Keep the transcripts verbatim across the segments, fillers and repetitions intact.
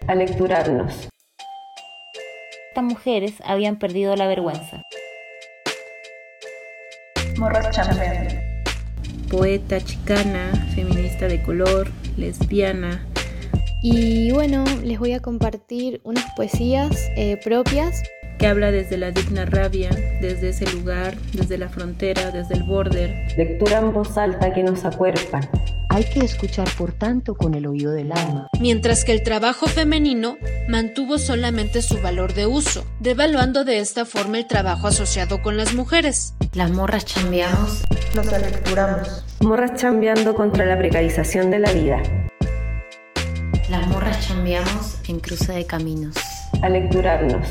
a lecturarnos. Estas mujeres habían perdido la vergüenza. Morras chambeando. Poeta chicana, feminista de color, lesbiana. Y bueno, les voy a compartir unas poesías eh, propias. Que habla desde la digna rabia, desde ese lugar, desde la frontera, desde el border. Lectura en voz alta que nos acuerpa. Hay que escuchar por tanto con el oído del alma. Mientras que el trabajo femenino mantuvo solamente su valor de uso, devaluando de esta forma el trabajo asociado con las mujeres. Las morras chambeamos. Nos alecturamos. Morras chambeando contra la precarización de la vida. Las morras chambeamos en cruce de caminos. A lecturarnos.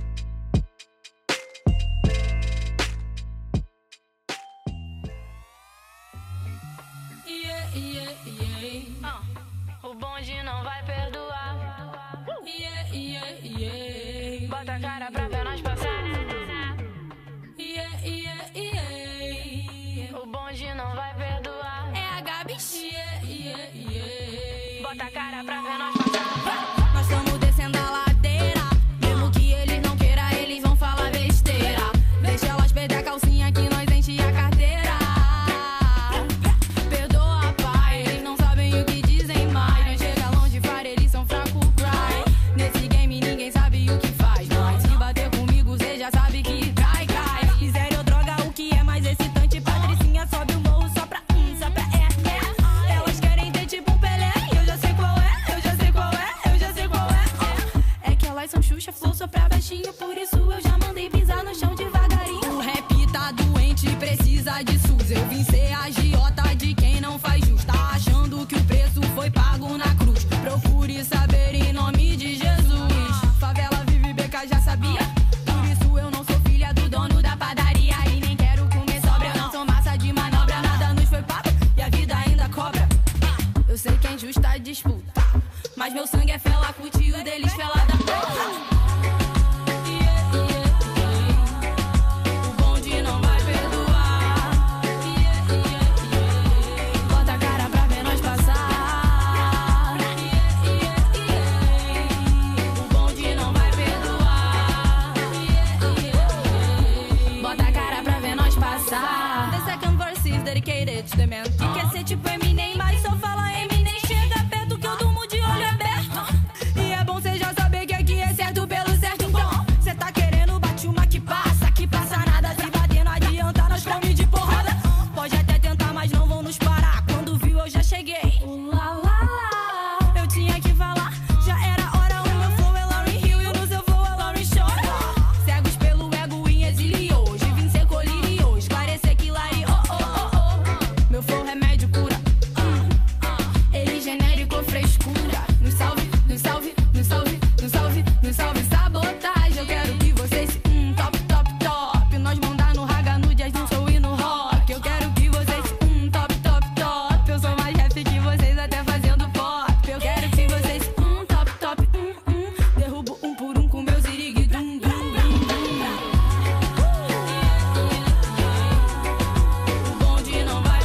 Yeah, yeah, yeah. Uh, o bonde não vai perdoar. Yeah, yeah, yeah. Bota a cara pra ver nós passar. Yeah, yeah, yeah. O bonde não vai perdoar. É a Gabi. Yeah, yeah, yeah. Bota a cara pra ver nós passar. Nós estamos descendo a ladeira. Mesmo que eles não queiram, eles vão falar besteira. Deixa elas perder a calcinha que nós enche a carteira. Por isso eu já mandei pisar no chão devagarinho. O rap tá doente, precisa de SUS. Eu vim ser agiota de quem não faz jus. Tá achando que o preço foi pago na cruz. Procure saber em nome de Jesus. Favela vive beca, já sabia? Por isso eu não sou filha do dono da padaria. E nem quero comer sobra, eu não sou massa de manobra. Nada nos foi pago e a vida ainda cobra. Eu sei que é injusta a disputa, mas meu sangue é fela cuti, o deles fela da porra. Dedicated to the man. Que quer ser tipo Eminem, mas só fala Eminem. Chega perto que eu durmo de olho aberto. E é bom cê já saber que aqui é certo pelo certo. Então, cê tá querendo, bate uma que passa. Que passa nada, se bater não adianta, nós come de porrada. Pode até tentar, mas não vão nos parar. Quando viu eu já cheguei. Uh, lá, lá, lá. Eu tinha que falar, já era hora. O meu flow é Lauryn Hill e o no seu flow é Lauryn Shore. Cegos pelo ego em exílio. Hoje vim ser colírio, esclarecer que Lari, oh, oh, oh. Meu flow remédio cura, uh, uh, ele genérico frescura. Nos salve, nos salve, nos salve, nos salve, nos salve sabotagem. Eu quero que vocês se um top, top, top. Nós mandar no raga, no jazz, no soul e no rock. Eu quero que vocês se um top, top, top. Eu sou mais rap que vocês até fazendo pop. Eu quero que vocês se um top, top, um, um. Derrubo um por um com meus irig, dum, dum, dum, dum. O bonde não vai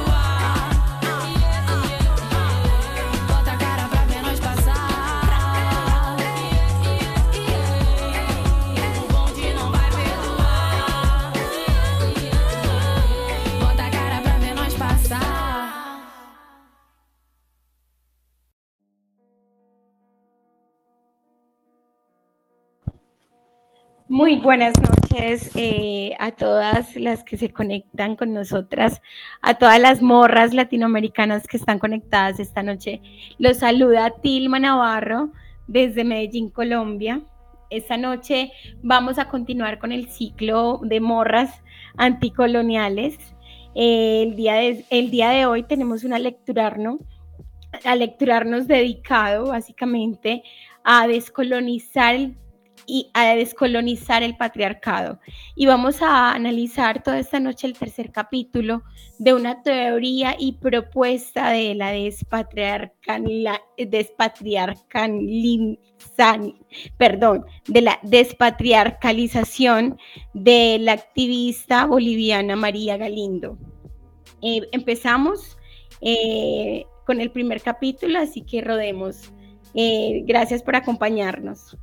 Muy buenas noches eh, a todas las que se conectan con nosotras, a todas las morras latinoamericanas que están conectadas esta noche. Los saluda Tilma Navarro desde Medellín, Colombia. Esta noche vamos a continuar con el ciclo de morras anticoloniales. Eh, el, día de, el día de hoy tenemos una lecturarnos, a lecturarnos dedicado básicamente a descolonizar el y a descolonizar el patriarcado. Y vamos a analizar toda esta noche el tercer capítulo de una teoría y propuesta de la despatriarcal, despatriarcal, perdón, de la despatriarcalización de la activista boliviana María Galindo. Eh, empezamos eh, con el primer capítulo, así que rodemos Eh, gracias por acompañarnos.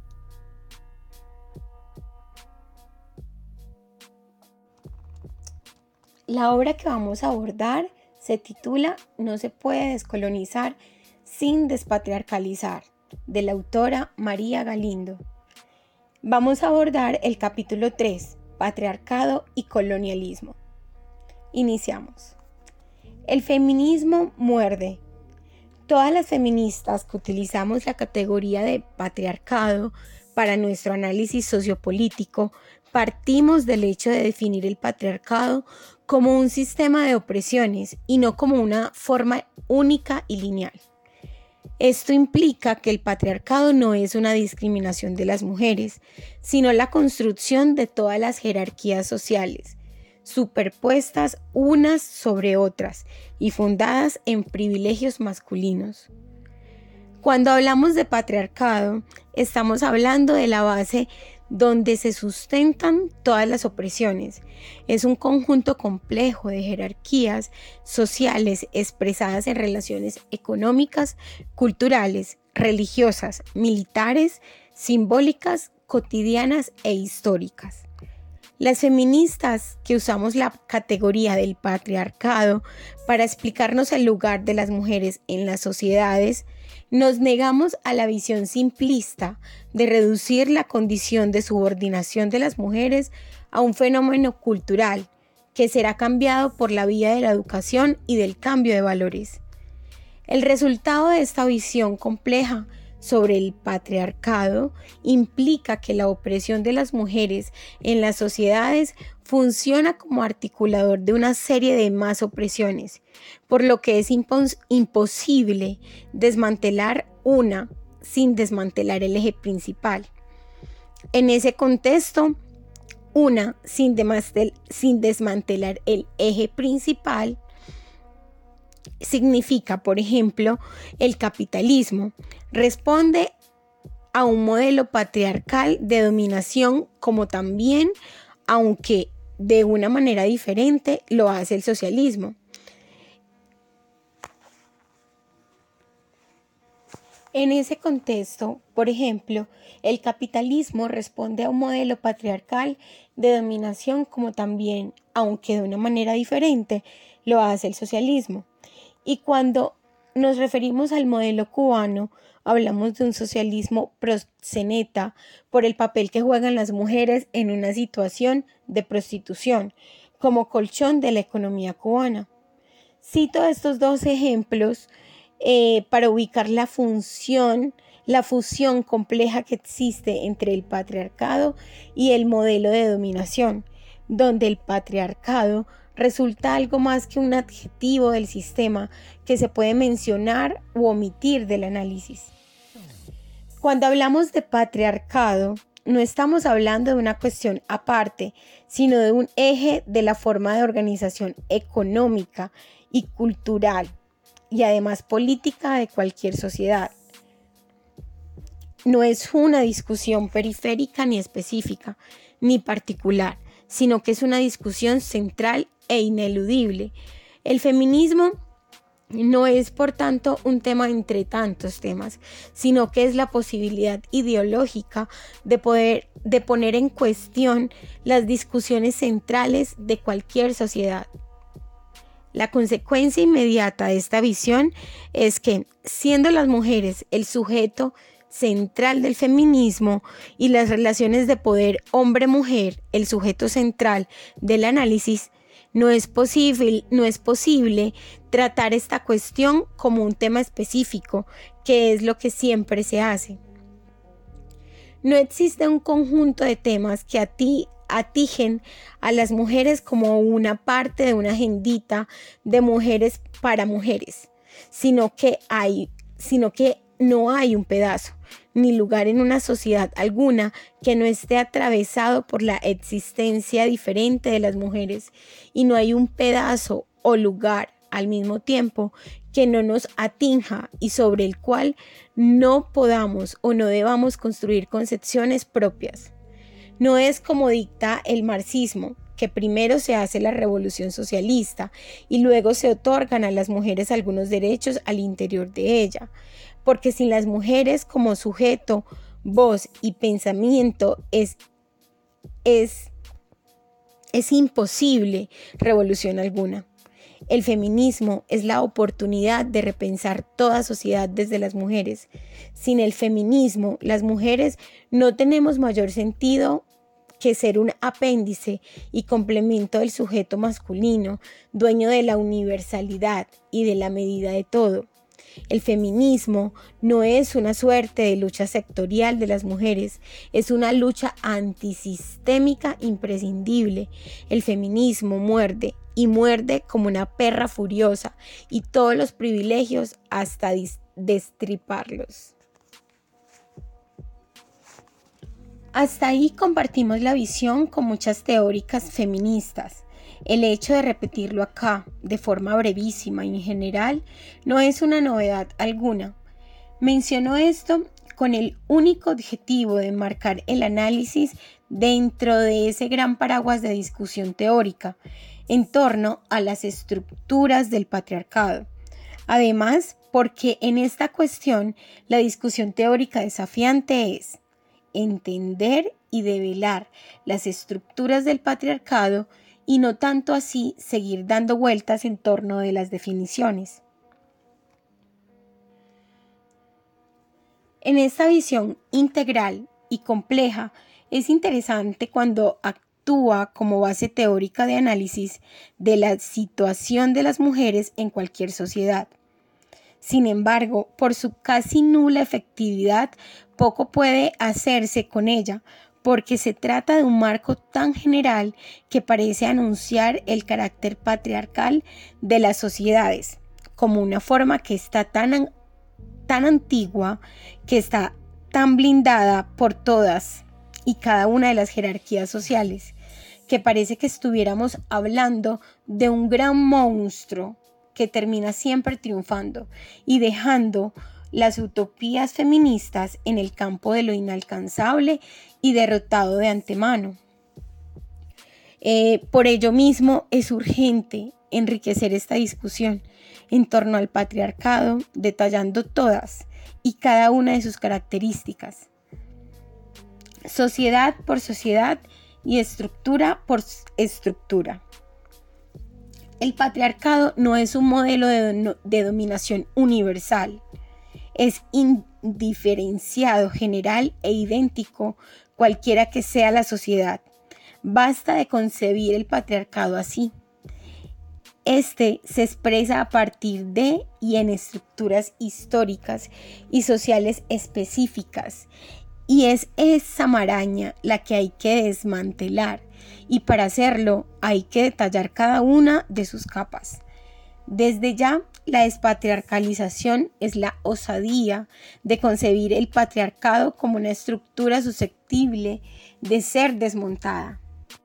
La obra que vamos a abordar se titula No se puede descolonizar sin despatriarcalizar, de la autora María Galindo. Vamos a abordar el capítulo tres, Patriarcado y Colonialismo. Iniciamos. El feminismo muerde. Todas las feministas que utilizamos la categoría de patriarcado para nuestro análisis sociopolítico, partimos del hecho de definir el patriarcado como un sistema de opresiones y no como una forma única y lineal. Esto implica que el patriarcado no es una discriminación de las mujeres, sino la construcción de todas las jerarquías sociales, superpuestas unas sobre otras y fundadas en privilegios masculinos. Cuando hablamos de patriarcado, estamos hablando de la base donde se sustentan todas las opresiones. Es un conjunto complejo de jerarquías sociales expresadas en relaciones económicas, culturales, religiosas, militares, simbólicas, cotidianas e históricas. Las feministas que usamos la categoría del patriarcado para explicarnos el lugar de las mujeres en las sociedades, nos negamos a la visión simplista de reducir la condición de subordinación de las mujeres a un fenómeno cultural que será cambiado por la vía de la educación y del cambio de valores. El resultado de esta visión compleja sobre el patriarcado implica que la opresión de las mujeres en las sociedades funciona como articulador de una serie de más opresiones, por lo que es impos- imposible desmantelar una sin desmantelar el eje principal. En ese contexto, una sin, demastel- sin desmantelar el eje principal significa, por ejemplo, el capitalismo responde a un modelo patriarcal de dominación, como también, aunque de una manera diferente, lo hace el socialismo. En ese contexto, por ejemplo, el capitalismo responde a un modelo patriarcal de dominación, como también, aunque de una manera diferente, lo hace el socialismo. Y cuando nos referimos al modelo cubano, hablamos de un socialismo proxeneta por el papel que juegan las mujeres en una situación de prostitución, como colchón de la economía cubana. Cito estos dos ejemplos eh, para ubicar la función, la fusión compleja que existe entre el patriarcado y el modelo de dominación, donde el patriarcado resulta algo más que un adjetivo del sistema que se puede mencionar u omitir del análisis. Cuando hablamos de patriarcado, no estamos hablando de una cuestión aparte, sino de un eje de la forma de organización económica y cultural, y además política de cualquier sociedad. No es una discusión periférica ni específica, ni particular, sino que es una discusión central e ineludible. El feminismo no es, por tanto, un tema entre tantos temas, sino que es la posibilidad ideológica de poder de poner en cuestión las discusiones centrales de cualquier sociedad. La consecuencia inmediata de esta visión es que, siendo las mujeres el sujeto central del feminismo y las relaciones de poder hombre-mujer el sujeto central del análisis, no es posible, no es posible tratar esta cuestión como un tema específico, que es lo que siempre se hace. No existe un conjunto de temas que a ti atijen a las mujeres como una parte de una agendita de mujeres para mujeres, sino que hay, sino que no hay un pedazo ni lugar en una sociedad alguna que no esté atravesado por la existencia diferente de las mujeres, y no hay un pedazo o lugar al mismo tiempo que no nos atinja y sobre el cual no podamos o no debamos construir concepciones propias. No es como dicta el marxismo, que primero se hace la revolución socialista y luego se otorgan a las mujeres algunos derechos al interior de ella. porque sin las mujeres como sujeto, voz y pensamiento es, es, es imposible revolución alguna. El feminismo es la oportunidad de repensar toda sociedad desde las mujeres. Sin el feminismo, las mujeres no tenemos mayor sentido que ser un apéndice y complemento del sujeto masculino, dueño de la universalidad y de la medida de todo. El feminismo no es una suerte de lucha sectorial de las mujeres, es una lucha antisistémica imprescindible. El feminismo muerde y muerde como una perra furiosa y todos los privilegios hasta destriparlos. Hasta ahí compartimos la visión con muchas teóricas feministas. El hecho de repetirlo acá, de forma brevísima y en general, no es una novedad alguna. Menciono esto con el único objetivo de marcar el análisis dentro de ese gran paraguas de discusión teórica en torno a las estructuras del patriarcado. Además, porque en esta cuestión la discusión teórica desafiante es entender y develar las estructuras del patriarcado y no tanto así seguir dando vueltas en torno de las definiciones. En esta visión integral y compleja es interesante cuando actúa como base teórica de análisis de la situación de las mujeres en cualquier sociedad. Sin embargo, por su casi nula efectividad, poco puede hacerse con ella, porque se trata de un marco tan general que parece anunciar el carácter patriarcal de las sociedades, como una forma que está tan, tan antigua, que está tan blindada por todas y cada una de las jerarquías sociales, que parece que estuviéramos hablando de un gran monstruo que termina siempre triunfando y dejando las utopías feministas en el campo de lo inalcanzable y derrotado de antemano. Eh, por ello mismo es urgente enriquecer esta discusión en torno al patriarcado, detallando todas y cada una de sus características, sociedad por sociedad y estructura por estructura. El patriarcado no es un modelo de, de dominación universal, es indiferenciado, general e idéntico cualquiera que sea la sociedad. Basta de concebir el patriarcado así. Este se expresa a partir de y en estructuras históricas y sociales específicas, y es esa maraña la que hay que desmantelar, y para hacerlo hay que detallar cada una de sus capas. Desde ya, la despatriarcalización es la osadía de concebir el patriarcado como una estructura susceptible de ser desmontada.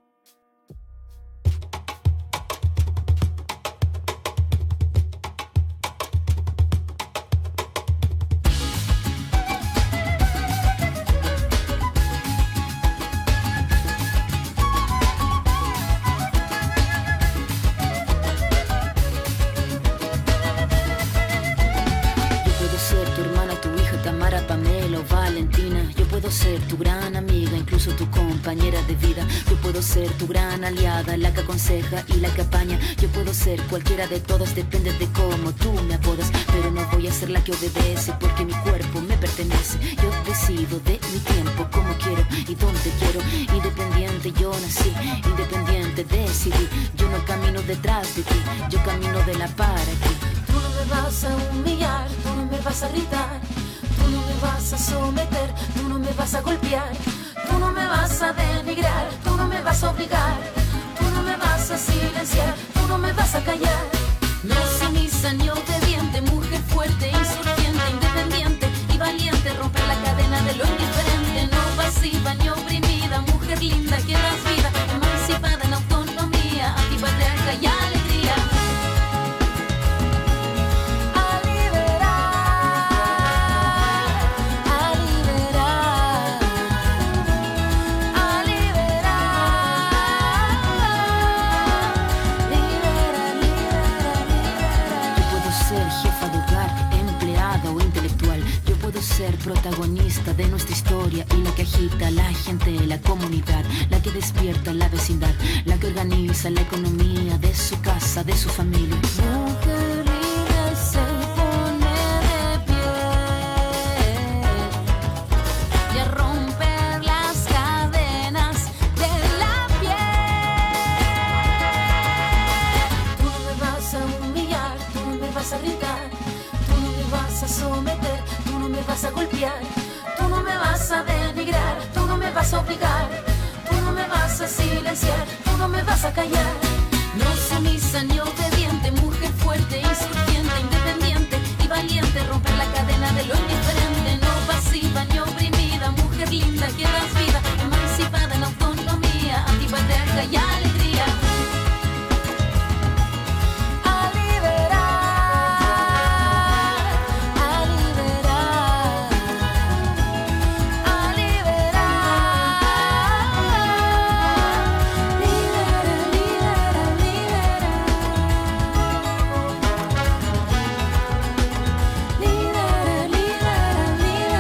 Ser tu gran amiga, incluso tu compañera de vida. Yo puedo ser tu gran aliada, la que aconseja y la que apaña. Yo puedo ser cualquiera de todas, depende de cómo tú me apodas. Pero no voy a ser la que obedece, porque mi cuerpo me pertenece. Yo decido de mi tiempo, cómo quiero y dónde quiero. Independiente yo nací, independiente decidí. Yo no camino detrás de ti, yo camino de la para ti. Tú no me vas a humillar, tú no me vas a gritar. Tú no me vas a someter, tú no me vas a golpear, tú no me vas a denigrar, tú no me vas a obligar, tú no me vas a silenciar, tú no me vas a callar. No sumisa ni obediente, mujer fuerte, insurgente, independiente y valiente, romper la cadena de lo indiferente, no pasiva ni oprimida, mujer linda que das vida, emancipada en autonomía, antipatriarca y alegría. protagonista de nuestra historia y la que agita a la gente, la comunidad, la que despierta la vecindad, la que organiza la economía de su casa, de su familia. Mujer libre se pone de pie y a romper las cadenas de la piel. Tú no me vas a humillar, tú no me vas a gritar, tú no me vas a someter, tú no me vas a golpear, tú no me vas a denigrar, tú no me vas a obligar, tú no me vas a silenciar, tú no me vas a callar. No sumisa ni obediente, mujer fuerte, insurgente, independiente y valiente, romper la cadena de lo indiferente, no pasiva ni oprimida, mujer linda que das vida, emancipada en autonomía, antipatriarca y alegría. A liberar, a liberar, a liberar, libera, libera, libera, libera, libera,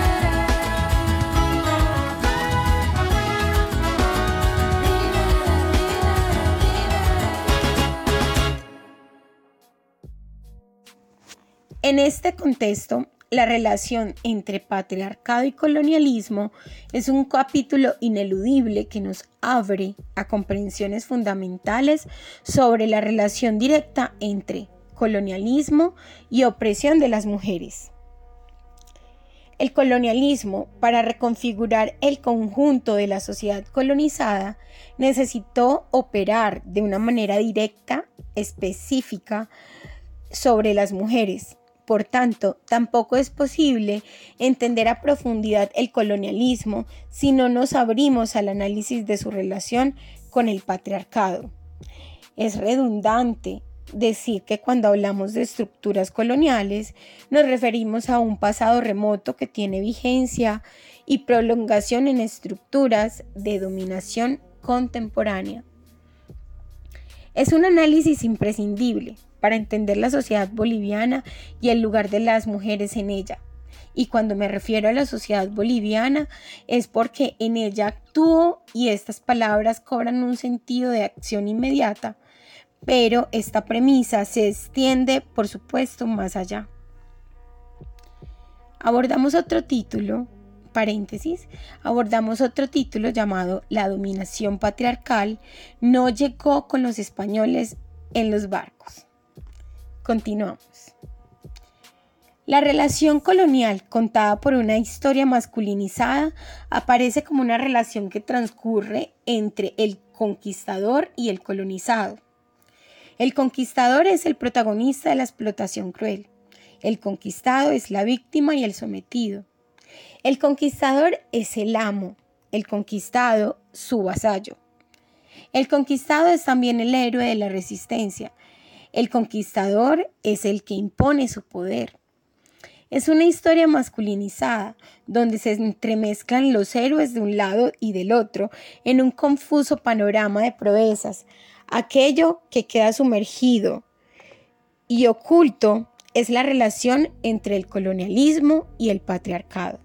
En este contexto, la relación entre patriarcado y colonialismo es un capítulo ineludible que nos abre a comprensiones fundamentales sobre la relación directa entre colonialismo y opresión de las mujeres. El colonialismo, para reconfigurar el conjunto de la sociedad colonizada, necesitó operar de una manera directa, específica, sobre las mujeres. Por tanto, tampoco es posible entender a profundidad el colonialismo si no nos abrimos al análisis de su relación con el patriarcado. Es redundante decir que cuando hablamos de estructuras coloniales nos referimos a un pasado remoto que tiene vigencia y prolongación en estructuras de dominación contemporánea. Es un análisis imprescindible para entender la sociedad boliviana y el lugar de las mujeres en ella. Y cuando me refiero a la sociedad boliviana es porque en ella actúo y estas palabras cobran un sentido de acción inmediata, pero esta premisa se extiende, por supuesto, más allá. Abordamos otro título, paréntesis, abordamos otro título llamado La dominación patriarcal no llegó con los españoles en los barcos. Continuamos. La relación colonial, contada por una historia masculinizada, aparece como una relación que transcurre entre el conquistador y el colonizado. El conquistador es el protagonista de la explotación cruel. El conquistado es la víctima y el sometido. El conquistador es el amo, el conquistado su vasallo. El conquistado es también el héroe de la resistencia. El conquistador es el que impone su poder. Es una historia masculinizada, donde se entremezclan los héroes de un lado y del otro en un confuso panorama de proezas. Aquello que queda sumergido y oculto es la relación entre el colonialismo y el patriarcado.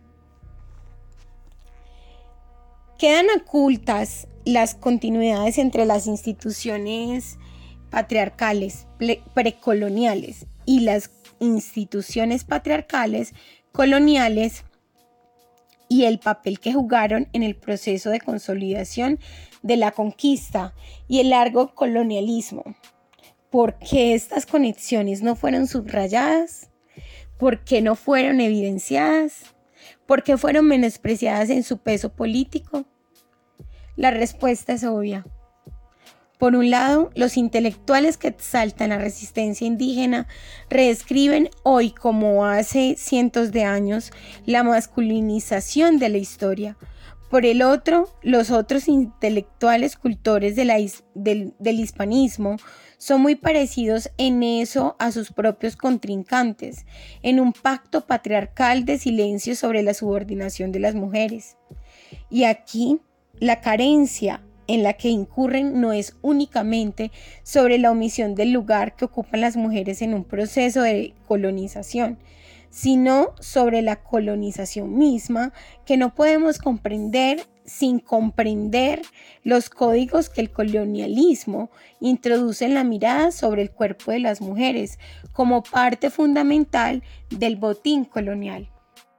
Quedan ocultas las continuidades entre las instituciones patriarcales precoloniales y las instituciones patriarcales coloniales y el papel que jugaron en el proceso de consolidación de la conquista y el largo colonialismo. ¿Por qué estas conexiones no fueron subrayadas? ¿Por qué no fueron evidenciadas? ¿Por qué fueron menospreciadas en su peso político? La respuesta es obvia. Por un lado, los intelectuales que exaltan la resistencia indígena reescriben hoy, como hace cientos de años, la masculinización de la historia. Por el otro, los otros intelectuales cultores de la is- del, del hispanismo son muy parecidos en eso a sus propios contrincantes, en un pacto patriarcal de silencio sobre la subordinación de las mujeres. Y aquí, la carencia en la que incurren no es únicamente sobre la omisión del lugar que ocupan las mujeres en un proceso de colonización, sino sobre la colonización misma, que no podemos comprender sin comprender los códigos que el colonialismo introduce en la mirada sobre el cuerpo de las mujeres como parte fundamental del botín colonial.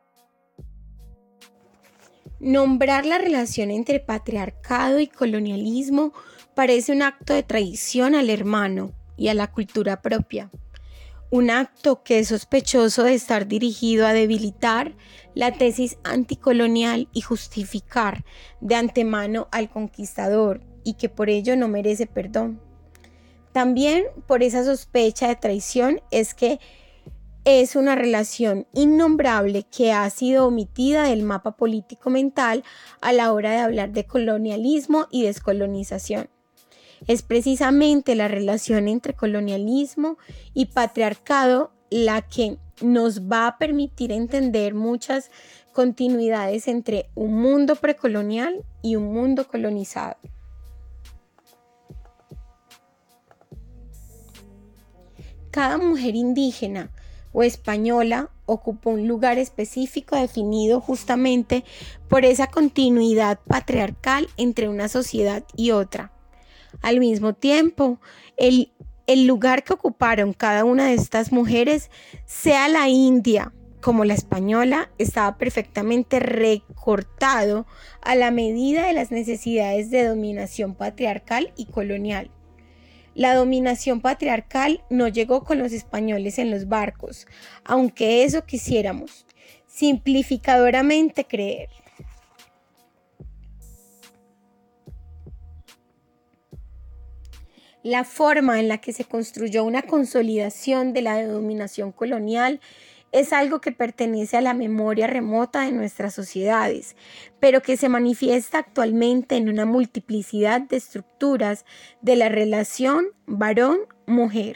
Nombrar la relación entre patriarcado y colonialismo parece un acto de traición al hermano y a la cultura propia. Un acto que es sospechoso de estar dirigido a debilitar la tesis anticolonial y justificar de antemano al conquistador y que por ello no merece perdón. También por esa sospecha de traición es que es una relación innombrable que ha sido omitida del mapa político mental a la hora de hablar de colonialismo y descolonización. Es precisamente la relación entre colonialismo y patriarcado la que nos va a permitir entender muchas continuidades entre un mundo precolonial y un mundo colonizado. Cada mujer indígena o española ocupa un lugar específico definido justamente por esa continuidad patriarcal entre una sociedad y otra. Al mismo tiempo, el, el lugar que ocuparon cada una de estas mujeres, sea la india como la española, estaba perfectamente recortado a la medida de las necesidades de dominación patriarcal y colonial. La dominación patriarcal no llegó con los españoles en los barcos, aunque eso quisiéramos simplificadoramente creer. La forma en la que se construyó una consolidación de la dominación colonial es algo que pertenece a la memoria remota de nuestras sociedades, pero que se manifiesta actualmente en una multiplicidad de estructuras de la relación varón-mujer.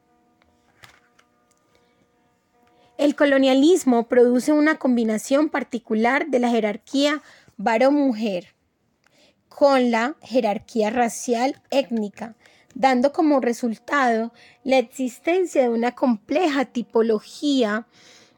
El colonialismo produce una combinación particular de la jerarquía varón-mujer con la jerarquía racial étnica, dando como resultado la existencia de una compleja tipología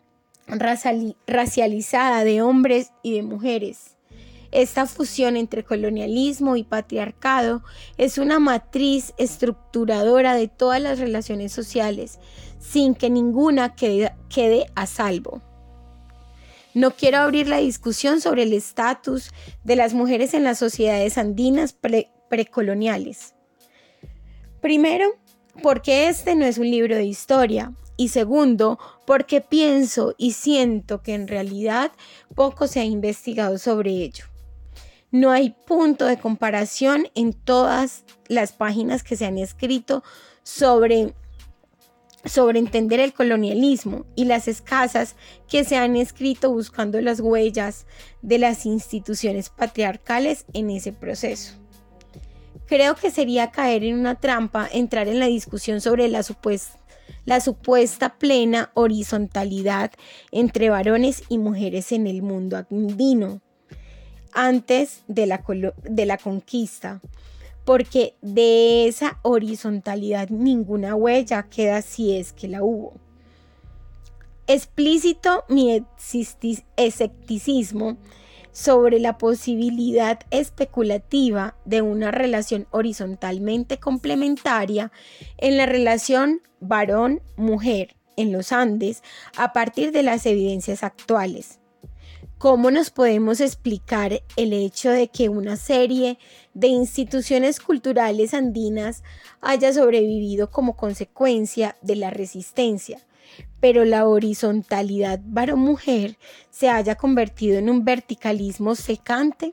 racializada de hombres y de mujeres. Esta fusión entre colonialismo y patriarcado es una matriz estructuradora de todas las relaciones sociales, sin que ninguna quede, quede a salvo. No quiero abrir la discusión sobre el estatus de las mujeres en las sociedades andinas pre- precoloniales. Primero, porque este no es un libro de historia, y segundo, porque pienso y siento que en realidad poco se ha investigado sobre ello. No hay punto de comparación en todas las páginas que se han escrito sobre, sobre entender el colonialismo y las escasas que se han escrito buscando las huellas de las instituciones patriarcales en ese proceso. Creo que sería caer en una trampa entrar en la discusión sobre la supuesta, la supuesta plena horizontalidad entre varones y mujeres en el mundo andino antes de la, de la conquista, porque de esa horizontalidad ninguna huella queda si es que la hubo. Explícito mi escepticismo sobre la posibilidad especulativa de una relación horizontalmente complementaria en la relación varón-mujer en los Andes a partir de las evidencias actuales. ¿Cómo nos podemos explicar el hecho de que una serie de instituciones culturales andinas haya sobrevivido como consecuencia de la resistencia, pero la horizontalidad varón-mujer se haya convertido en un verticalismo secante?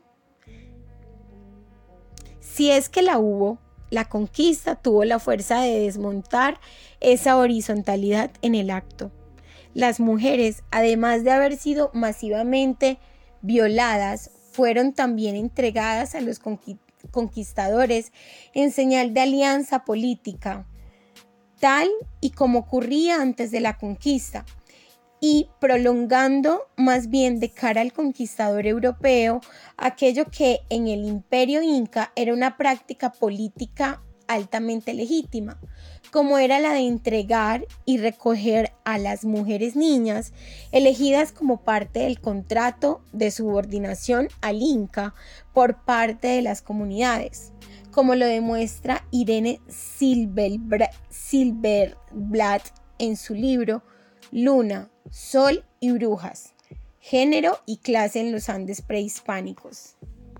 Si es que la hubo, la conquista tuvo la fuerza de desmontar esa horizontalidad en el acto. Las mujeres, además de haber sido masivamente violadas, fueron también entregadas a los conquistadores en señal de alianza política, tal y como ocurría antes de la conquista, y prolongando más bien de cara al conquistador europeo aquello que en el imperio inca era una práctica política altamente legítima, como era la de entregar y recoger a las mujeres niñas elegidas como parte del contrato de subordinación al Inca por parte de las comunidades, como lo demuestra Irene Silverblatt en su libro Luna, Sol y Brujas, género y clase en los Andes prehispánicos.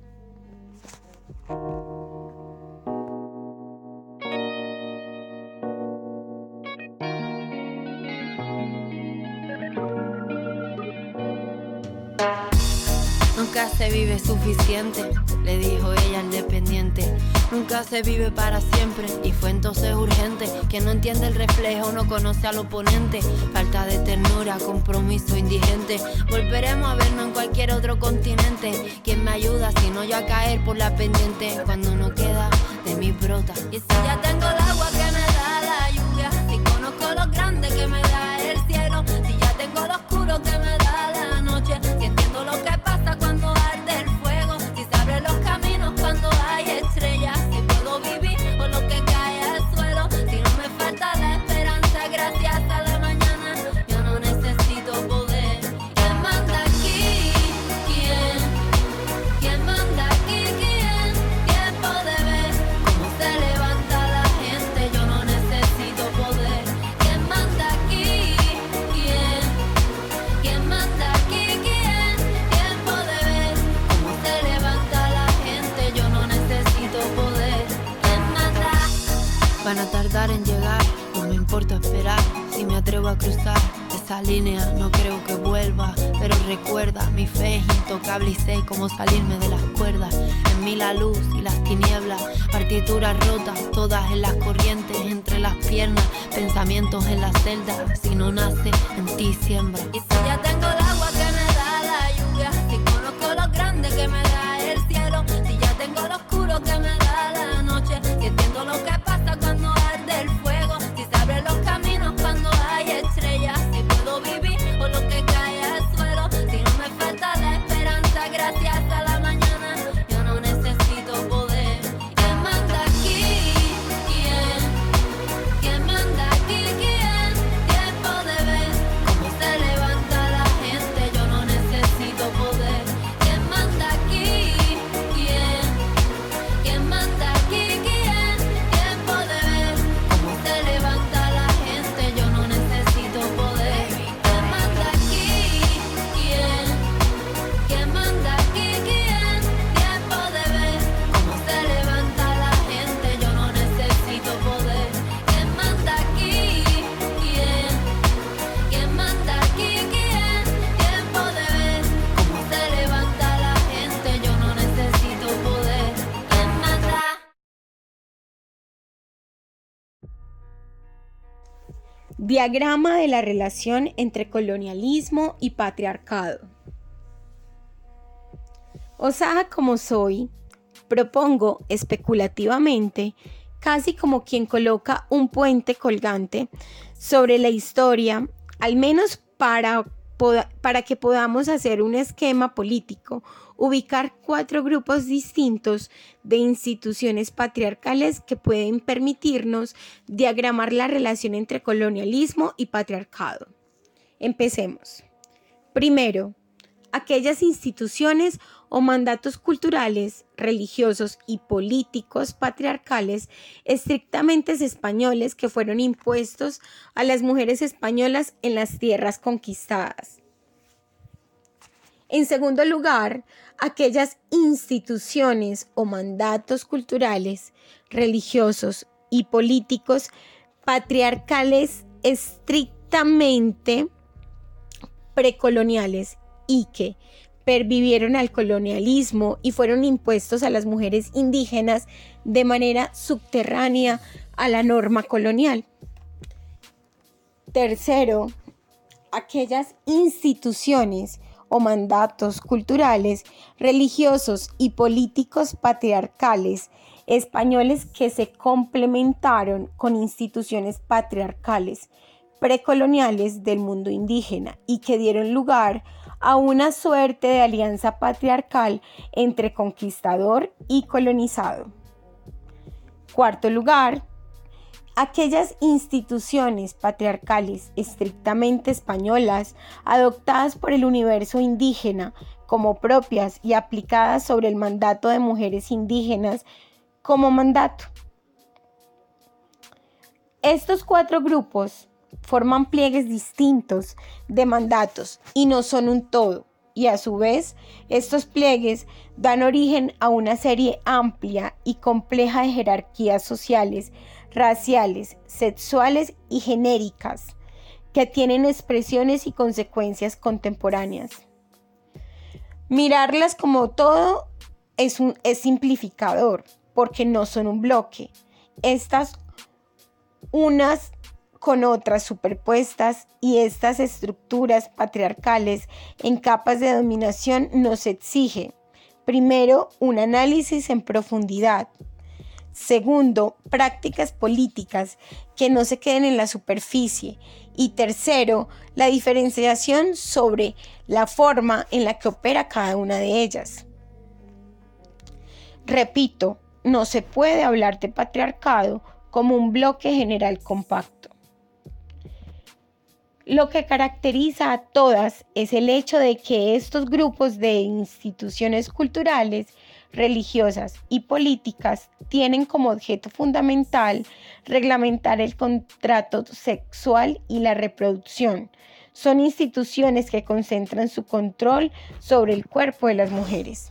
Nunca se vive suficiente, le dijo ella al dependiente. Nunca se vive para siempre, y fue entonces urgente. Quien no entiende el reflejo no conoce al oponente. Falta de ternura, compromiso indigente. Volveremos a vernos en cualquier otro continente. ¿Quién me ayuda si no yo a caer por la pendiente? Cuando no queda de mi brota. Y si ya tengo el agua que me da la lluvia, si conozco lo grande que me da el cielo, si ya tengo lo oscuro que me da la noche, si entiendo lo que pasa cuando arde el fuego, si se abren los caminos cuando hay estrellas, si puedo vivir con lo que cae al suelo, si no me falta la esperanza gracias a la mañana, yo no necesito poder. ¿Quién manda aquí? ¿Quién? ¿Quién manda aquí? ¿Quién? Tiempo de ver cómo se levanta la gente, yo no necesito poder. ¿Quién manda aquí? ¿Quién? ¿Quién manda aquí? ¿Quién? Tiempo de ver cómo se levanta la gente, yo no necesito poder. ¿Quién manda? Van a tardar en llegar, no me importa esperar. Si me atrevo a cruzar esa línea, no creo que vuelva. Pero recuerda, mi fe es intocable y sé cómo salirme de las cuerdas. En mí la luz y las tinieblas, partituras rotas, todas en las corrientes, entre las piernas, pensamientos en la celda. Si no nace, en ti siembra. Y si ya tengo el agua que me da la lluvia, si conozco lo grande que me da el cielo, si ya tengo lo oscuro que me da la noche, si entiendo lo que pasa cuando arde el fuego, si se abren los caminos cuando hay estrellas, si puedo vivir con lo que cae al suelo, si no me falta la esperanza gracias a la mañana, yo no necesito poder. ¿Quién manda aquí? ¿Quién? ¿Quién manda aquí? ¿Quién? Tiempo de ver cómo se levanta la gente, yo no necesito poder. ¿Quién manda aquí? ¿Quién? ¿Quién manda aquí? ¿Quién? Tiempo de ver cómo se levanta la gente, yo no necesito poder. ¿Quién manda aquí? ¿Quién? ¿Quién manda aquí? ¿Quién? Tiempo de ver cómo se levanta la gente, yo no necesito poder. ¿Quién manda aquí? ¿Quién? ¿Quién manda aquí? ¿Quién? Tiempo de ver cómo se levanta la gente, yo no necesito poder. ¿Quién manda? Diagrama de la relación entre colonialismo y patriarcado. Osada como soy, propongo especulativamente, casi como quien coloca un puente colgante sobre la historia, al menos para, poda- para que podamos hacer un esquema político, ubicar cuatro grupos distintos de instituciones patriarcales que pueden permitirnos diagramar la relación entre colonialismo y patriarcado. Empecemos. Primero, aquellas instituciones o mandatos culturales, religiosos y políticos patriarcales estrictamente españoles que fueron impuestos a las mujeres españolas en las tierras conquistadas. En segundo lugar, aquellas instituciones o mandatos culturales, religiosos y políticos patriarcales estrictamente precoloniales y que pervivieron al colonialismo y fueron impuestos a las mujeres indígenas de manera subterránea a la norma colonial. Tercero, aquellas instituciones o mandatos culturales, religiosos y políticos patriarcales españoles que se complementaron con instituciones patriarcales precoloniales del mundo indígena y que dieron lugar a una suerte de alianza patriarcal entre conquistador y colonizado. cuarto lugar, aquellas instituciones patriarcales estrictamente españolas adoptadas por el universo indígena como propias y aplicadas sobre el mandato de mujeres indígenas como mandato. Estos cuatro grupos forman pliegues distintos de mandatos y no son un todo, y a su vez estos pliegues dan origen a una serie amplia y compleja de jerarquías sociales, raciales, sexuales y genéricas que tienen expresiones y consecuencias contemporáneas. Mirarlas como todo es, un, es simplificador porque no son un bloque. Estas unas con otras superpuestas y estas estructuras patriarcales en capas de dominación nos exige, primero, un análisis en profundidad. Segundo, prácticas políticas que no se queden en la superficie. Y tercero, la diferenciación sobre la forma en la que opera cada una de ellas. Repito, no se puede hablar de patriarcado como un bloque general compacto. Lo que caracteriza a todas es el hecho de que estos grupos de instituciones culturales, religiosas y políticas tienen como objeto fundamental reglamentar el contrato sexual y la reproducción. Son instituciones que concentran su control sobre el cuerpo de las mujeres.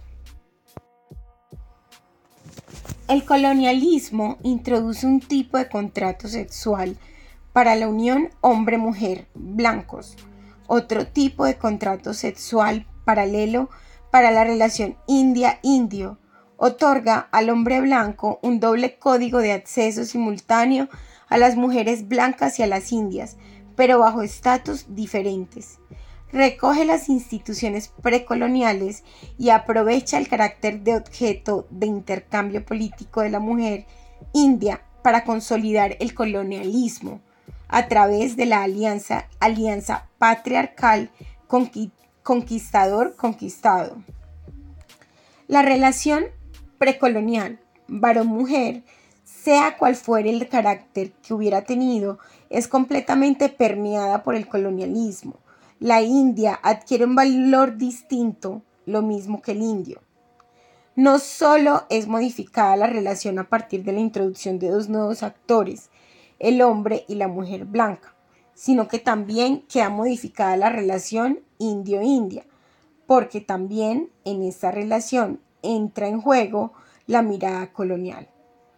El colonialismo introduce un tipo de contrato sexual para la unión hombre-mujer blancos, otro tipo de contrato sexual paralelo para la relación india-indio, otorga al hombre blanco un doble código de acceso simultáneo a las mujeres blancas y a las indias, pero bajo estatus diferentes. Recoge las instituciones precoloniales y aprovecha el carácter de objeto de intercambio político de la mujer india para consolidar el colonialismo a través de la alianza, alianza patriarcal conqui- conquistador-conquistado. La relación precolonial varón-mujer, sea cual fuere el carácter que hubiera tenido, es completamente permeada por el colonialismo. La India adquiere un valor distinto, lo mismo que el indio. No solo es modificada la relación a partir de la introducción de dos nuevos actores, el hombre y la mujer blanca, sino que también queda modificada la relación indio-india, porque también en esta relación entra en juego la mirada colonial.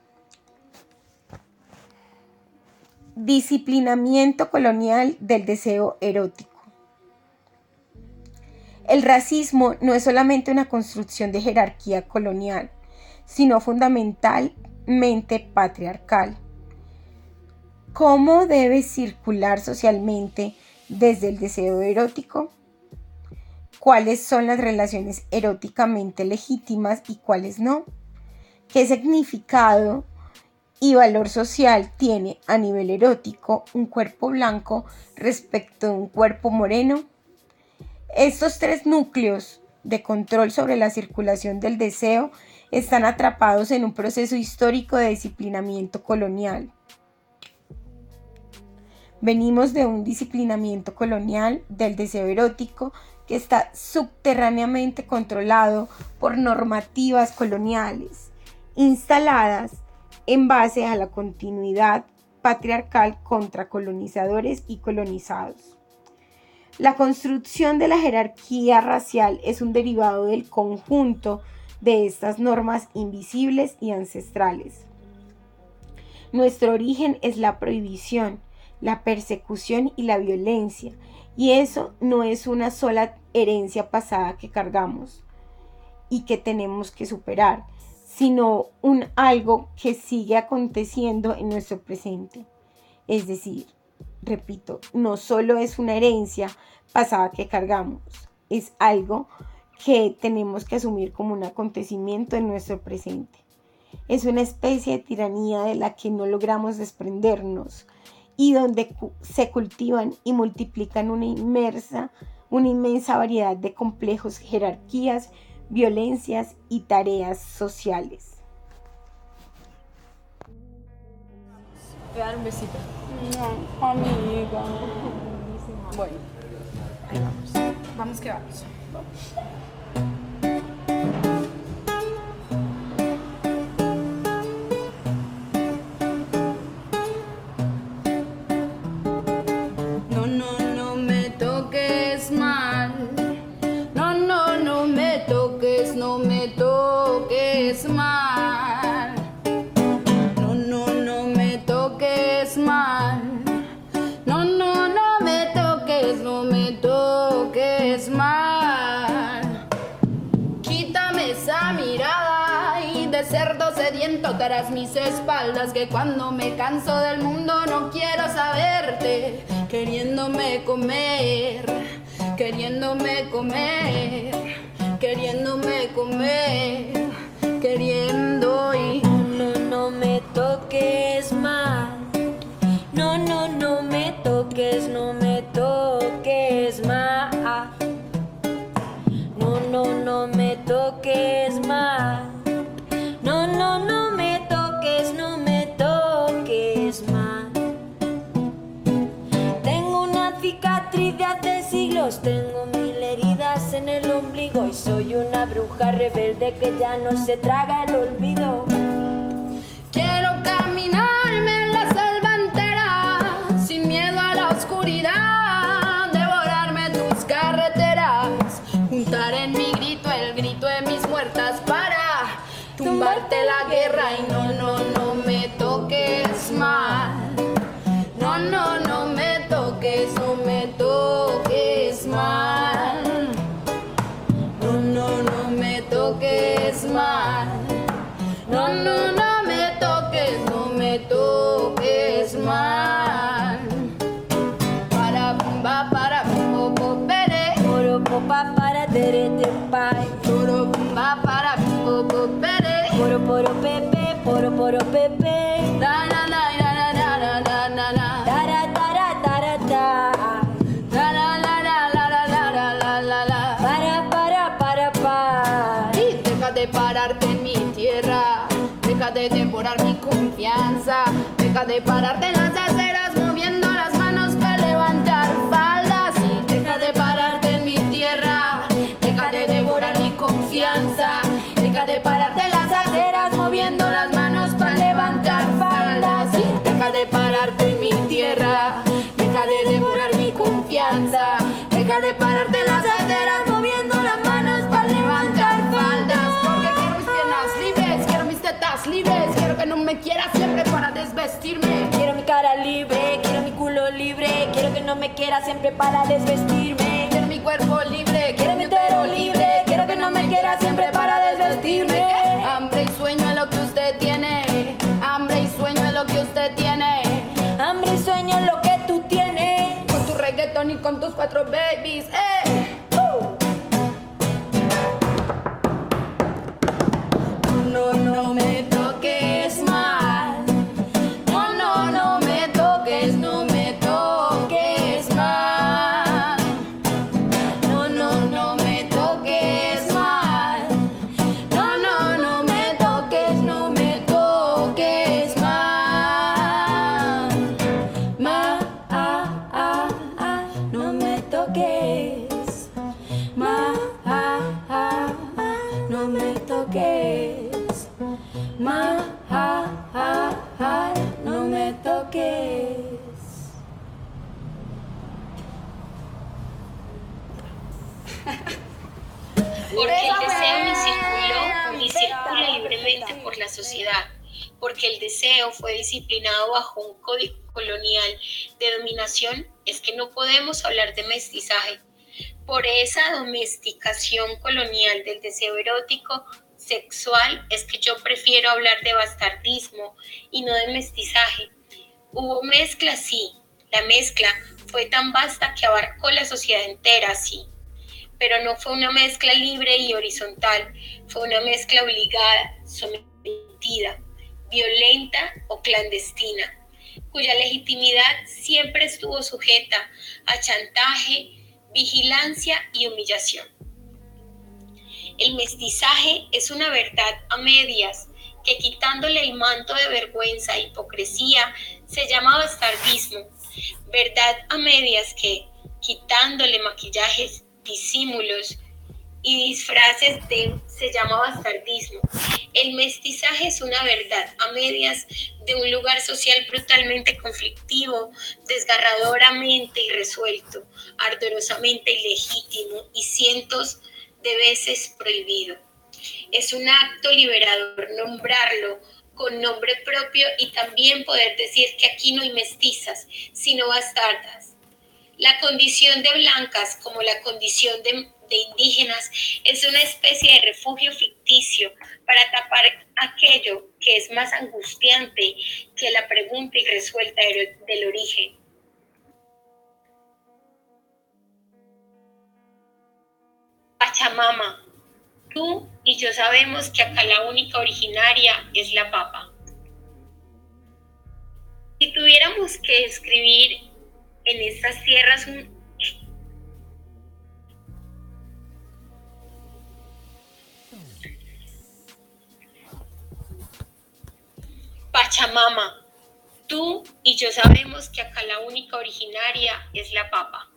Disciplinamiento colonial del deseo erótico. El racismo no es solamente una construcción de jerarquía colonial, sino fundamentalmente patriarcal. ¿Cómo debe circular socialmente desde el deseo erótico? ¿Cuáles son las relaciones eróticamente legítimas y cuáles no? ¿Qué significado y valor social tiene a nivel erótico un cuerpo blanco respecto de un cuerpo moreno? Estos tres núcleos de control sobre la circulación del deseo están atrapados en un proceso histórico de disciplinamiento colonial. Venimos de un disciplinamiento colonial del deseo erótico que está subterráneamente controlado por normativas coloniales, instaladas en base a la continuidad patriarcal contra colonizadores y colonizados. La construcción de la jerarquía racial es un derivado del conjunto de estas normas invisibles y ancestrales. Nuestro origen es la prohibición, la persecución y la violencia, y eso no es una sola herencia pasada que cargamos y que tenemos que superar, sino un algo que sigue aconteciendo en nuestro presente. Es decir, repito, no solo es una herencia pasada que cargamos, es algo que tenemos que asumir como un acontecimiento en nuestro presente. Es una especie de tiranía de la que no logramos desprendernos y donde se cultivan y multiplican una inmersa, una inmensa variedad de complejos jerarquías, violencias y tareas sociales. Voy a dar un besito. No, amiga. Bueno, ahí vamos. Vamos que vamos. No, no, no me toques mal. No, no, no me toques, no me toques mal. No, no, no me toques mal. No, no, no me toques, no me toques mal. Quítame esa mirada y de cerdo sediento tras mis espaldas, que cuando me canso del mundo no quiero saberte, queriéndome comer, queriéndome comer, queriéndome comer, queriendo y no, no me toques mal. No, no, no me toques, no me toques más. No, no, no me toques más. No, no, no me toques, no me toques más. Tengo una cicatriz de hace siglos, tengo mil heridas en el ombligo y soy una bruja rebelde que ya no se traga el olvido. Quiero caminarme en la selva entera, sin miedo a la oscuridad, devorarme tus carreteras, juntar en mi grito el grito de mis muertas para tumbarte la guerra. Y no, no, no me toques mal. No, no, no me toques, no me toques mal. No, no, no me toques mal. No, no, no me toques, no me toques mal. Para bumba, para bumbo, popere. Poro popa para tere te pai. Poro bumba, para bumbo, popere. Poro poro pepe, poro poro pepe. Da na na na na na na na na. Tara tara tara ta. Da la la la la la la la la la. Para para para pa. Y deja de pararte en mi tierra. Deja de devorar mi confianza. Deja de pararte en las aceras moviendo las manos para levantar faldas. Y deja de pararte en mi tierra. Deja de devorar mi confianza. Deja de pararte en las aceras moviendo las manos para levantar faldas. Y deja de pararte en mi tierra. Deja de devorar mi confianza. Deja de pararte en las aceras moviendo las manos para levantar faldas. Porque quiero mis piernas libres, quiero mis tetas libres, quiero que no me quieras siempre para desvestirme. Quiero mi cara libre, quiero mi culo libre, quiero que no me quiera siempre para desvestirme. Quiero mi cuerpo libre, quiero mi utero libre, quiero que no me quiera siempre para desvestirme. Hambre y sueño es lo que usted tiene, hambre y sueño es lo que usted tiene, hambre y sueño es lo que tú tienes. Con tu reggaetón y con tus cuatro babies, eh. No, no me toques mal. No, no, no me toques, no me toques mal. No, no, no me toques mal. No, no, no me toques, no me toques mal. Ma, ah, ah, ah, no me toques. Ma, ah, ah, ah, no me toques. Ma, ah, ah, ah, no me toques. Porque el deseo ni circuló ni circula libremente por la sociedad, porque el deseo fue disciplinado bajo un código colonial de dominación, es que no podemos hablar de mestizaje. Por esa domesticación colonial del deseo erótico sexual es que yo prefiero hablar de bastardismo y no de mestizaje. Hubo mezcla, sí, la mezcla fue tan vasta que abarcó la sociedad entera, sí, pero no fue una mezcla libre y horizontal, fue una mezcla obligada, sometida, violenta o clandestina, cuya legitimidad siempre estuvo sujeta a chantaje, vigilancia y humillación. El mestizaje es una verdad a medias que, quitándole el manto de vergüenza e hipocresía, Se llama bastardismo, verdad a medias que, quitándole maquillajes, disímulos y disfraces de, se llama bastardismo. El mestizaje es una verdad a medias de un lugar social brutalmente conflictivo, desgarradoramente irresuelto, ardorosamente ilegítimo y cientos de veces prohibido. Es un acto liberador nombrarlo con nombre propio y también poder decir que aquí no hay mestizas, sino bastardas. La condición de blancas, como la condición de, de indígenas, es una especie de refugio ficticio para tapar aquello que es más angustiante que la pregunta irresuelta del, del origen. Pachamama, tú y yo sabemos que acá la única originaria es la papa. Si tuviéramos que escribir en estas tierras un Pachamama, tú y yo sabemos que acá la única originaria es la papa.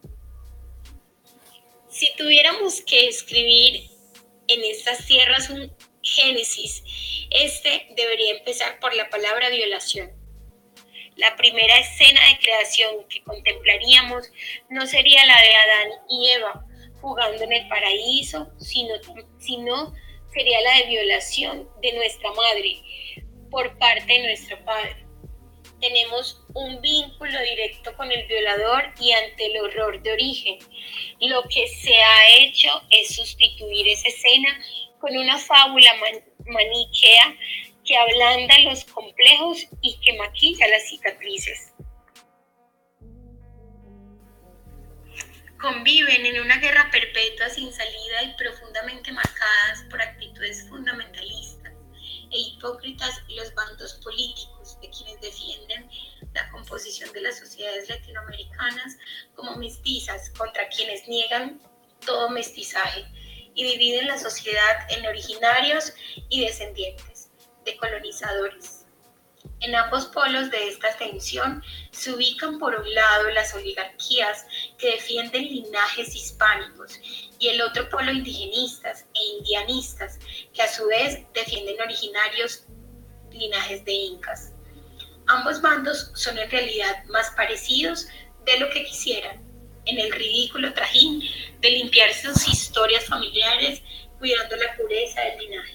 Si tuviéramos que escribir en estas tierras un génesis, este debería empezar por la palabra violación. La primera escena de creación que contemplaríamos no sería la de Adán y Eva jugando en el paraíso, sino, sino sería la de violación de nuestra madre por parte de nuestro padre. Tenemos un vínculo directo con el violador y ante el horror de origen. Lo que se ha hecho es sustituir esa escena con una fábula man- maniquea que ablanda los complejos y que maquilla las cicatrices. Conviven en una guerra perpetua sin salida y profundamente marcadas por actitudes fundamentalistas e hipócritas los bandos políticos de quienes defienden la composición de las sociedades latinoamericanas como mestizas contra quienes niegan todo mestizaje y dividen la sociedad en originarios y descendientes de colonizadores. En ambos polos de esta tensión se ubican por un lado las oligarquías que defienden linajes hispánicos y el otro polo indigenistas e indianistas que a su vez defienden originarios linajes de incas. Ambos bandos son en realidad más parecidos de lo que quisieran, en el ridículo trajín de limpiar sus historias familiares cuidando la pureza del linaje.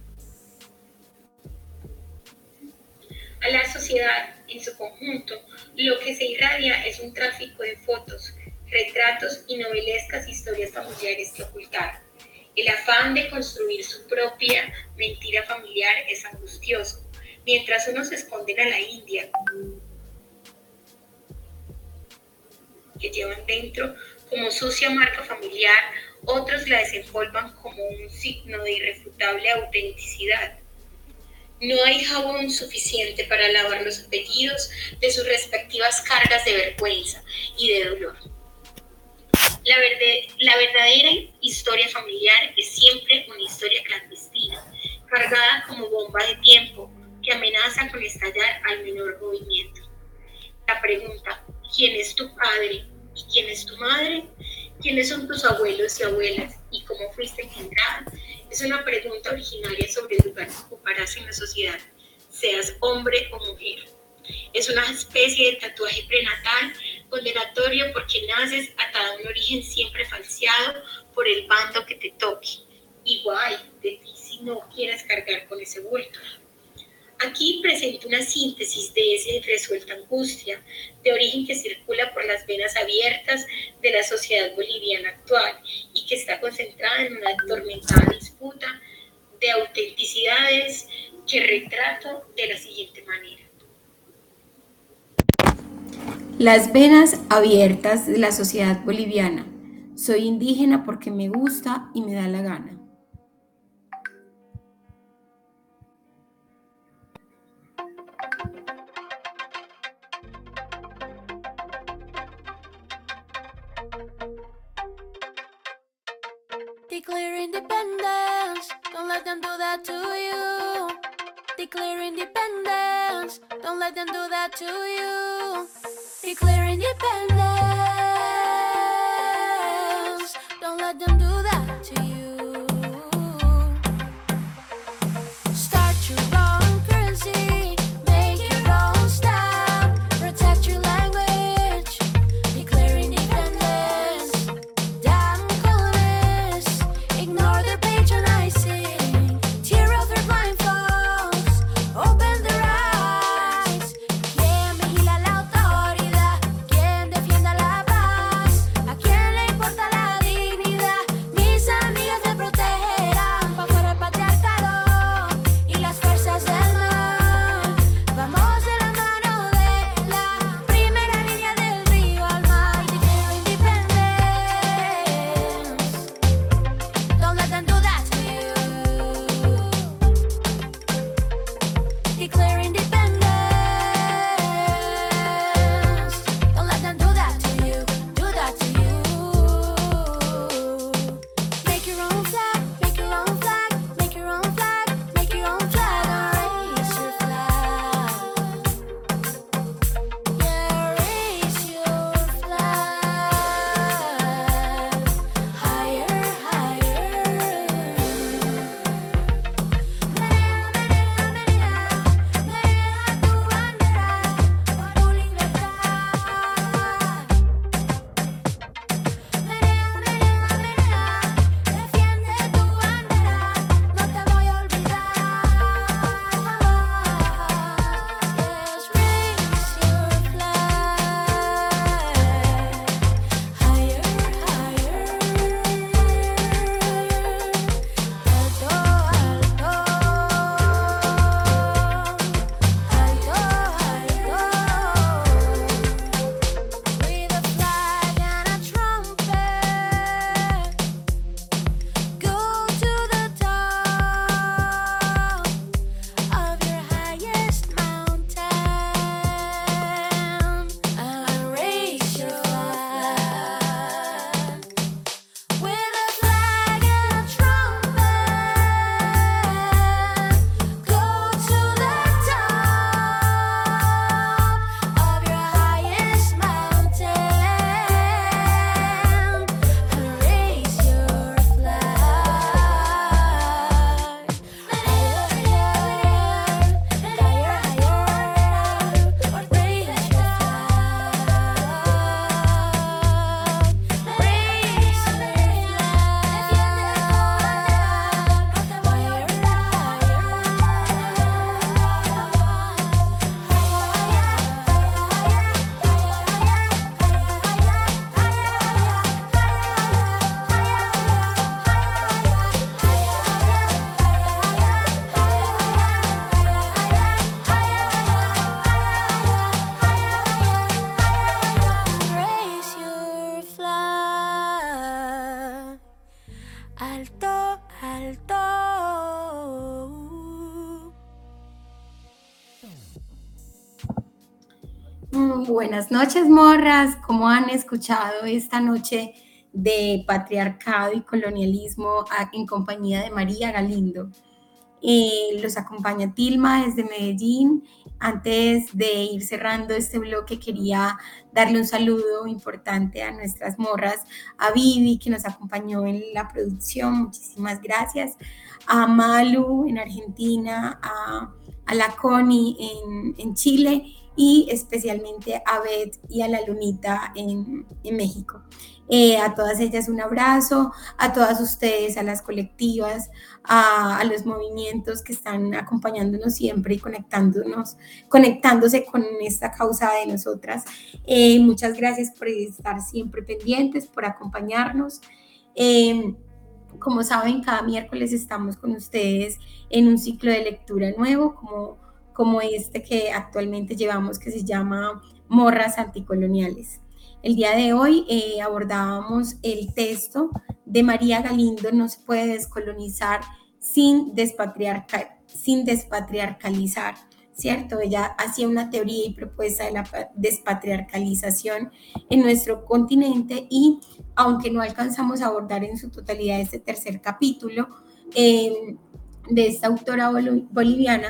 A la sociedad en su conjunto, lo que se irradia es un tráfico de fotos, retratos y novelescas historias familiares que ocultar. El afán de construir su propia mentira familiar es angustioso, mientras unos se esconden a la India, que llevan dentro como sucia marca familiar, otros la desenvolvan como un signo de irrefutable autenticidad. No hay jabón suficiente para lavar los apellidos de sus respectivas cargas de vergüenza y de dolor. La, verde, la verdadera historia familiar es siempre una historia clandestina, cargada como bomba de tiempo que amenaza con estallar al menor movimiento. La pregunta, ¿quién es tu padre y quién es tu madre? ¿Quiénes son tus abuelos y abuelas? ¿Y cómo fuiste engendrada? Es una pregunta originaria sobre el lugar que ocuparás en la sociedad, seas hombre o mujer. Es una especie de tatuaje prenatal condenatorio porque naces atado a un origen siempre falseado por el bando que te toque. Igual de ti si no quieres cargar con ese bulto. Aquí presento una síntesis de esa irresuelta angustia, de origen que circula por las venas abiertas de la sociedad boliviana actual y que está concentrada en una atormentada disputa de autenticidades que retrato de la siguiente manera. Las venas abiertas de la sociedad boliviana. Soy indígena porque me gusta y me da la gana. Declare independence, don't let them do that to you. Declare independence. Don't let them do that to you. Declare independence. Don't let them do that to you. Start your own currency. Make your own stamp. Protect your language. Declare independence. Damn colonists. Ignore their patronizing. Tear off their blindfolds. Open their eyes. ¿Quién vigila la autoridad? ¿Quién defiende la paz? ¿A quién le importa la dignidad? Mis amigas te protegerán. Pa' fuera el patriarcado y las fuerzas del mal. Vamos de la mano de la primera línea del río al mar. Declare independence. Don't let them do that to you. Declare independence. Don't let them do that to you. Do that to you. Make your own flag. Make your own flag. Make your own flag. Make your own flag. Raise your flag. Yeah, raise your flag. Higher, higher. Menea, menea, menea. Menea tu bandera por tu libertad. Menea, menea, menea. Defiende tu bandera. No te voy a olvidar. Yes, raise your flag. Higher, higher. Alto, alto. Alto, alto. With a flag and a trumpet. Go to the top of your highest mountain and raise your flag. With a flag and a trumpet, go to the top of your highest mountain and raise your flag. Higher, higher, higher, higher, raise your flag. Raise your Raise your flag. Alto, alto. Mm, Buenas noches, morras. ¿Cómo han escuchado esta noche de patriarcado y colonialismo a- en compañía de María Galindo? Eh, los acompaña Tilma desde Medellín. Antes de ir cerrando este bloque, quería darle un saludo importante a nuestras morras, a Vivi, que nos acompañó en la producción, muchísimas gracias, a Malu en Argentina, a, a la Connie en, en Chile y especialmente a Beth y a la Lunita en, en México. Eh, a todas ellas un abrazo, a todas ustedes, a las colectivas, a, a los movimientos que están acompañándonos siempre y conectándonos, conectándose con esta causa de nosotras. Eh, muchas gracias por estar siempre pendientes, por acompañarnos. Eh, como saben, cada miércoles estamos con ustedes en un ciclo de lectura nuevo, como, como este que actualmente llevamos, que se llama Morras Anticoloniales. El día de hoy eh, abordábamos el texto de María Galindo, No se puede descolonizar sin, despatriarca, sin despatriarcalizar, ¿cierto? Ella hacía una teoría y propuesta de la despatriarcalización en nuestro continente y, aunque no alcanzamos a abordar en su totalidad este tercer capítulo eh, de esta autora boliviana,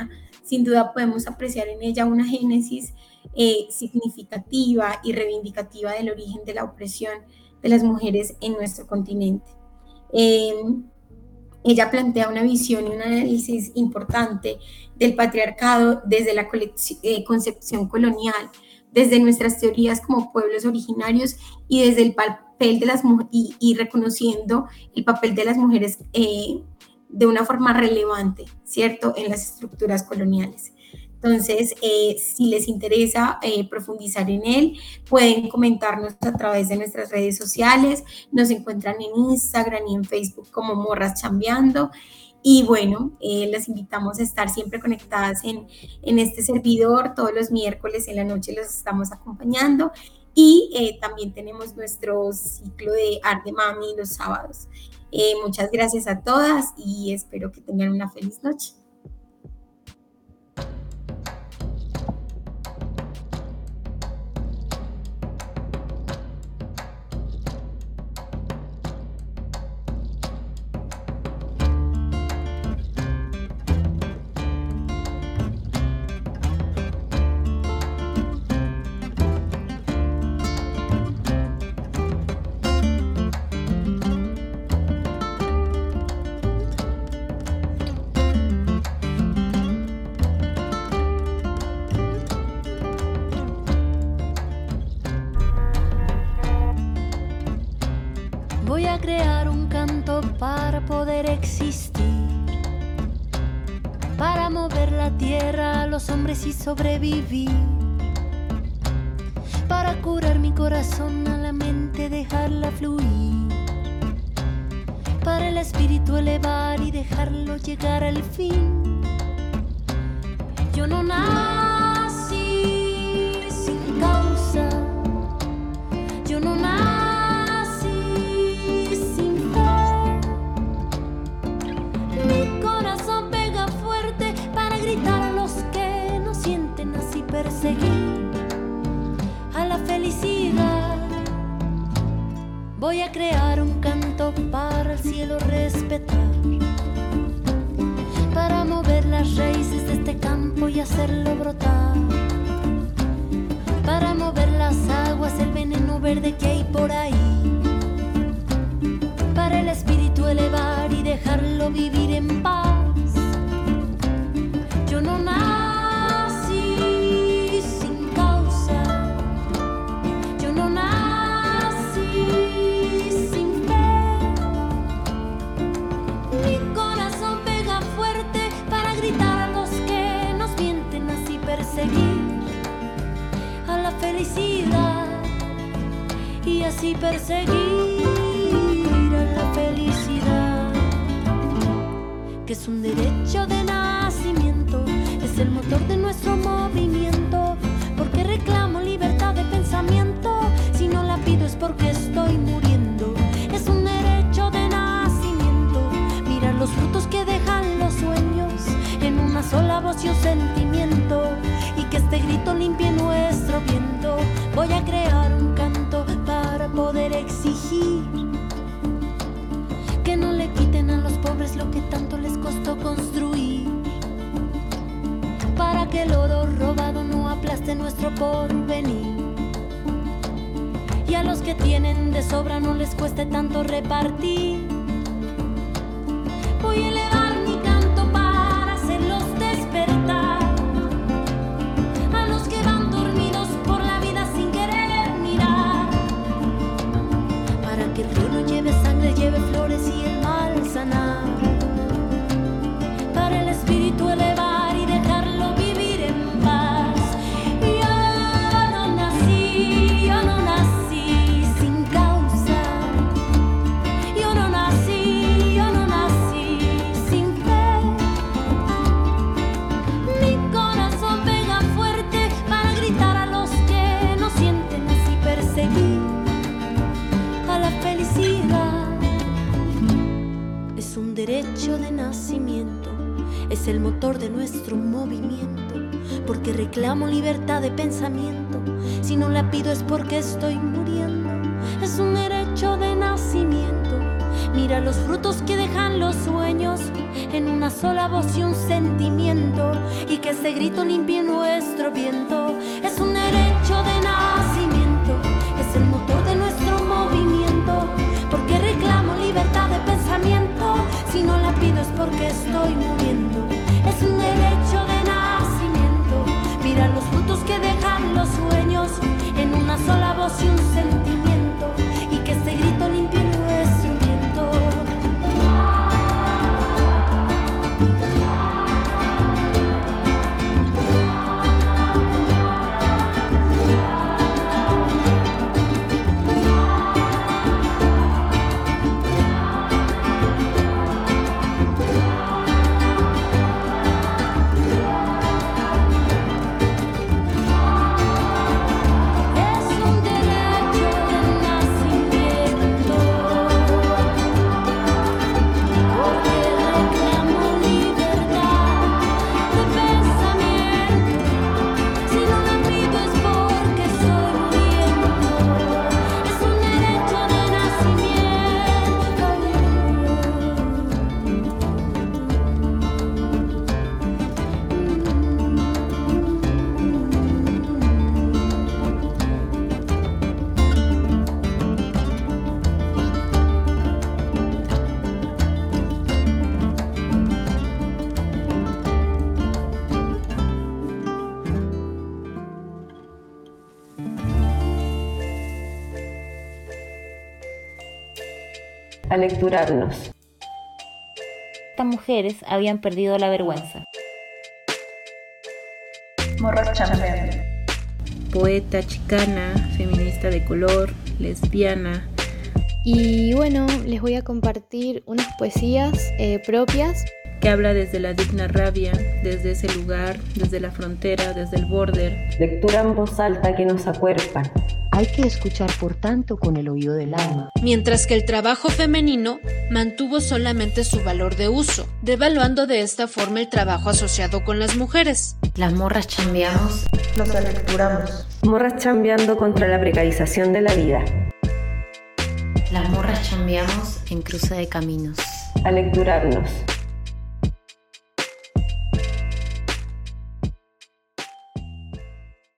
sin duda podemos apreciar en ella una génesis eh, significativa y reivindicativa del origen de la opresión de las mujeres en nuestro continente. Eh, ella plantea una visión y un análisis importante del patriarcado desde la eh, concepción colonial, desde nuestras teorías como pueblos originarios y desde el papel de las mujeres y, y reconociendo el papel de las mujeres eh, de una forma relevante, ¿cierto?, en las estructuras coloniales. Entonces, eh, si les interesa eh, profundizar en él, pueden comentarnos a través de nuestras redes sociales. Nos encuentran en Instagram y en Facebook como Morras Chambeando. Y bueno, eh, las invitamos a estar siempre conectadas en, en este servidor. Todos los miércoles en la noche los estamos acompañando. Y eh, también tenemos nuestro ciclo de Art de Mami los sábados. Eh, muchas gracias a todas y espero que tengan una feliz noche. Voy a crear un canto para poder existir, para mover la tierra a los hombres y sobrevivir, para curar mi corazón a la mente, dejarla fluir, para el espíritu elevar y dejarlo llegar al fin. Yo no nací sin causa, yo no nací perseguir a la felicidad. Voy a crear un canto para el cielo respetar, para mover las raíces de este campo y hacerlo brotar, para mover las aguas, el veneno verde que hay por ahí, para el espíritu elevar y dejarlo vivir en paz. Yo no nací a la felicidad y así perseguir a la felicidad, que es un derecho de nacimiento, es el motor de nuestro movimiento, porque reclamo libertad de pensamiento, si no la pido es porque estoy muriendo, es un derecho de nacimiento, mirar los frutos que dejan los sueños en una sola voz y un sentimiento, y que este grito limpie nuestro viento. Voy a crear un canto para poder exigir que no le quiten a los pobres lo que tanto les costó construir, para que el oro robado no aplaste nuestro porvenir, y a los que tienen de sobra no les cueste tanto repartir. Voy a elevar mi canto para hacerlos despertar, a los que van dormidos por la vida sin querer mirar, para que el río no lleve sangre, lleve flores y el mal sanar, para el espíritu elevar y dejarlo vivir en paz. Yo no nací, yo no nací sin causa, yo no nací, yo no nací sin fe. Mi corazón pega fuerte para gritar a los que no sienten así, perseguir a la felicidad. Es un derecho de nacimiento, es el motor de nuestro movimiento, porque reclamo libertad de pensamiento, si no la pido es porque estoy muriendo. Es un derecho de nacimiento, Mira los frutos que dejan los sueños en una sola voz y un sentimiento, y que ese grito limpie nuestro viento. Es un derecho de nacimiento, es el motor de nuestro movimiento, porque reclamo libertad de pensamiento. Si no la pido es porque estoy muriendo. Es un derecho de nacimiento. Mira los frutos que dejan los sueños en una sola voz y un sentimiento, y que ese grito limpie nuestro viento. A lecturarnos. Estas mujeres habían perdido la vergüenza. Morras chambeando. Poeta chicana, feminista de color, lesbiana. Y bueno, les voy a compartir unas poesías eh, propias. Que habla desde la digna rabia, desde ese lugar, desde la frontera, desde el border. Lectura en voz alta que nos acuerpa. Hay que escuchar por tanto con el oído del alma. Mientras que el trabajo femenino mantuvo solamente su valor de uso, devaluando de esta forma el trabajo asociado con las mujeres. Las morras chambeamos. Los alecturamos. Morras chambeando contra la precarización de la vida. Las morras chambeamos en cruce de caminos. A lecturarnos.